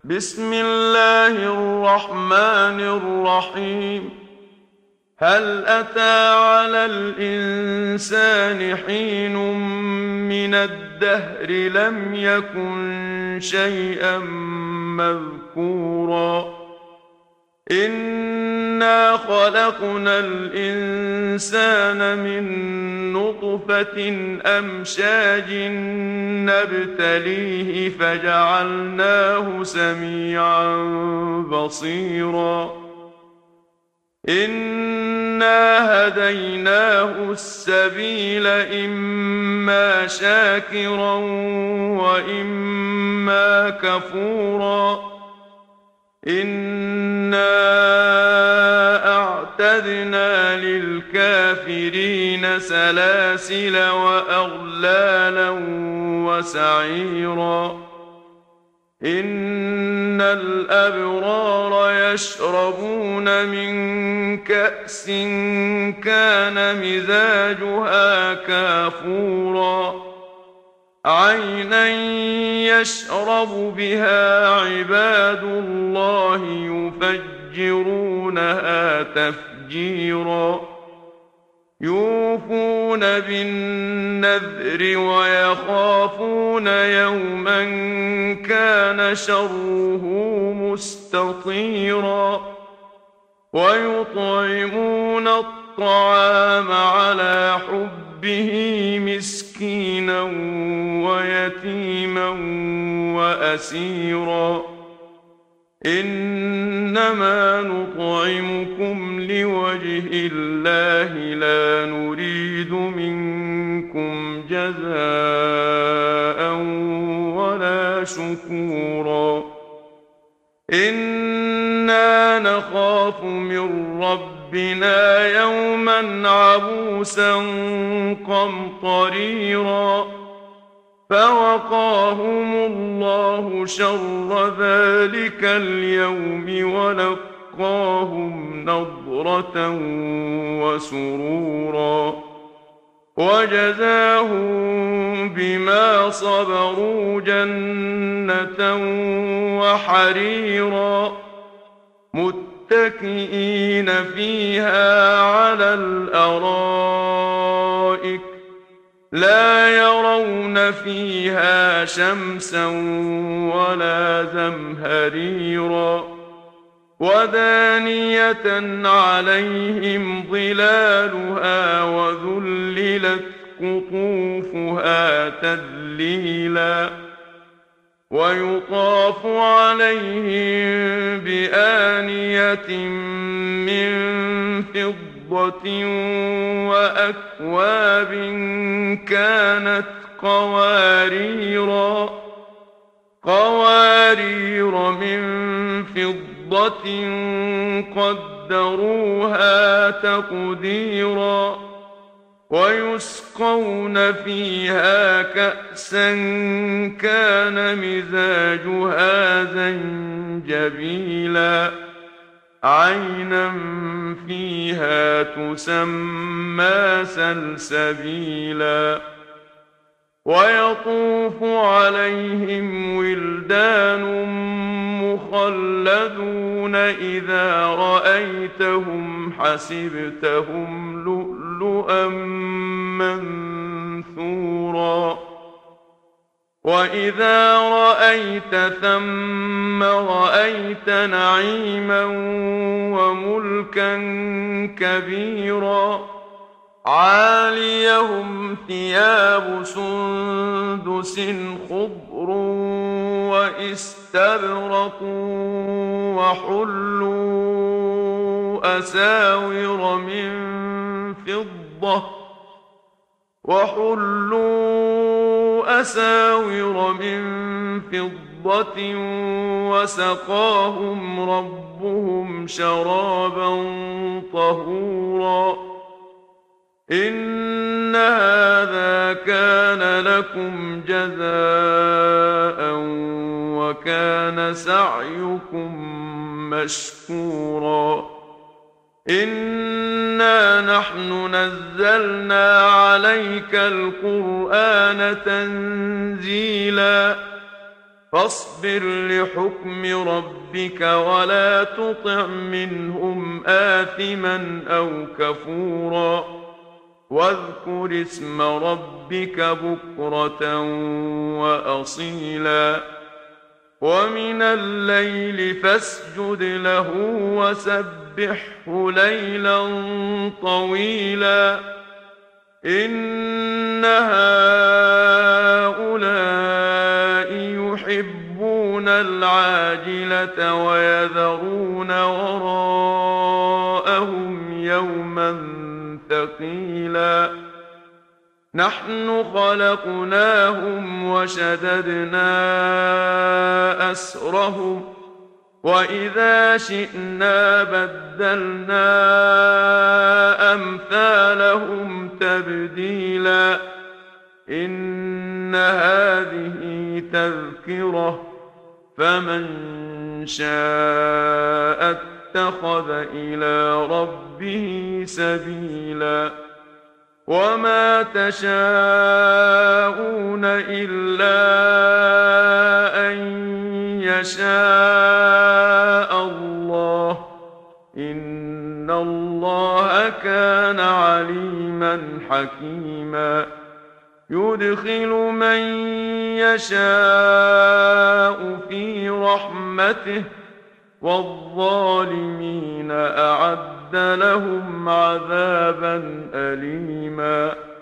بسم الله الرحمن الرحيم. هل أتى على الإنسان حين من الدهر لم يكن شيئا مذكورا إنا خلقنا الإنسان من نطفة أمشاج نبتليه فجعلناه سميعا بصيرا إنا هديناه السبيل إما شاكرا وإما كفورا إنا أعتدنا للكافرين سلاسل وأغلالا وسعيرا إن الأبرار يشربون من كأس كان مزاجها كافورا عينا يشرب بها عباد الله يفجرونها تفجيرا يوفون بالنذر ويخافون يوما كان شره مستطيرا ويطعمون الطعام على حبه مسكينا ويتيما وأسيرا إنما نطعمكم لوجه الله لا نريد منكم جزاء ولا شكورا إنا نخاف من ربنا يوما عبوسا قمطريرا فوقاهم الله شر ذلك اليوم ولقاهم نضرة وسرورا وجزاهم بما صبروا جنة وحريرا متكئين فيها على الأرائك لا يرون فيها شمسا ولا زمهريرا ودانية عليهم ظلالها وذللت قطوفها تذليلا ويطاف عليهم بآنية من فضة وأكواب كانت قوارير من فضة قدروها تقديرا ويسقون فيها كأسا كان مزاجها زنجبيلا عينا فيها تسمى سلسبيلا ويطوف عليهم ولدان مخلدون إذا رأيتهم حسبتهم لؤلؤا منثورا وإذا رأيت ثم رأيت نعيما وملكا كبيرا عاليهم ثياب سندس خضر واستبرق وحلوا أساور من فضة وسقاهم ربهم شرابا طهورا إن هذا كان لكم جزاء وكان سعيكم مشكورا إنا نحن نزلنا عليك القرآن تنزيلا فاصبر لحكم ربك ولا تطع منهم آثما أو كفورا واذكر اسم ربك بكرة وأصيلا ومن الليل فاسجد له وسبحه ليلا طويلا إن هؤلاء يحبون العاجلة ويذرون وراءهم يوما ثقيلا نحن خلقناهم وشددنا أسرهم وإذا شئنا بدلنا أمثالهم تبديلا إن هذه تذكرة فمن شاء اتخذ إلى ربه سبيلا وما تشاءون إلا أن يشاء الله إن الله كان عليما حكيما يدخل من يشاء في رحمته والظالمين أعد لهم عذابا أليما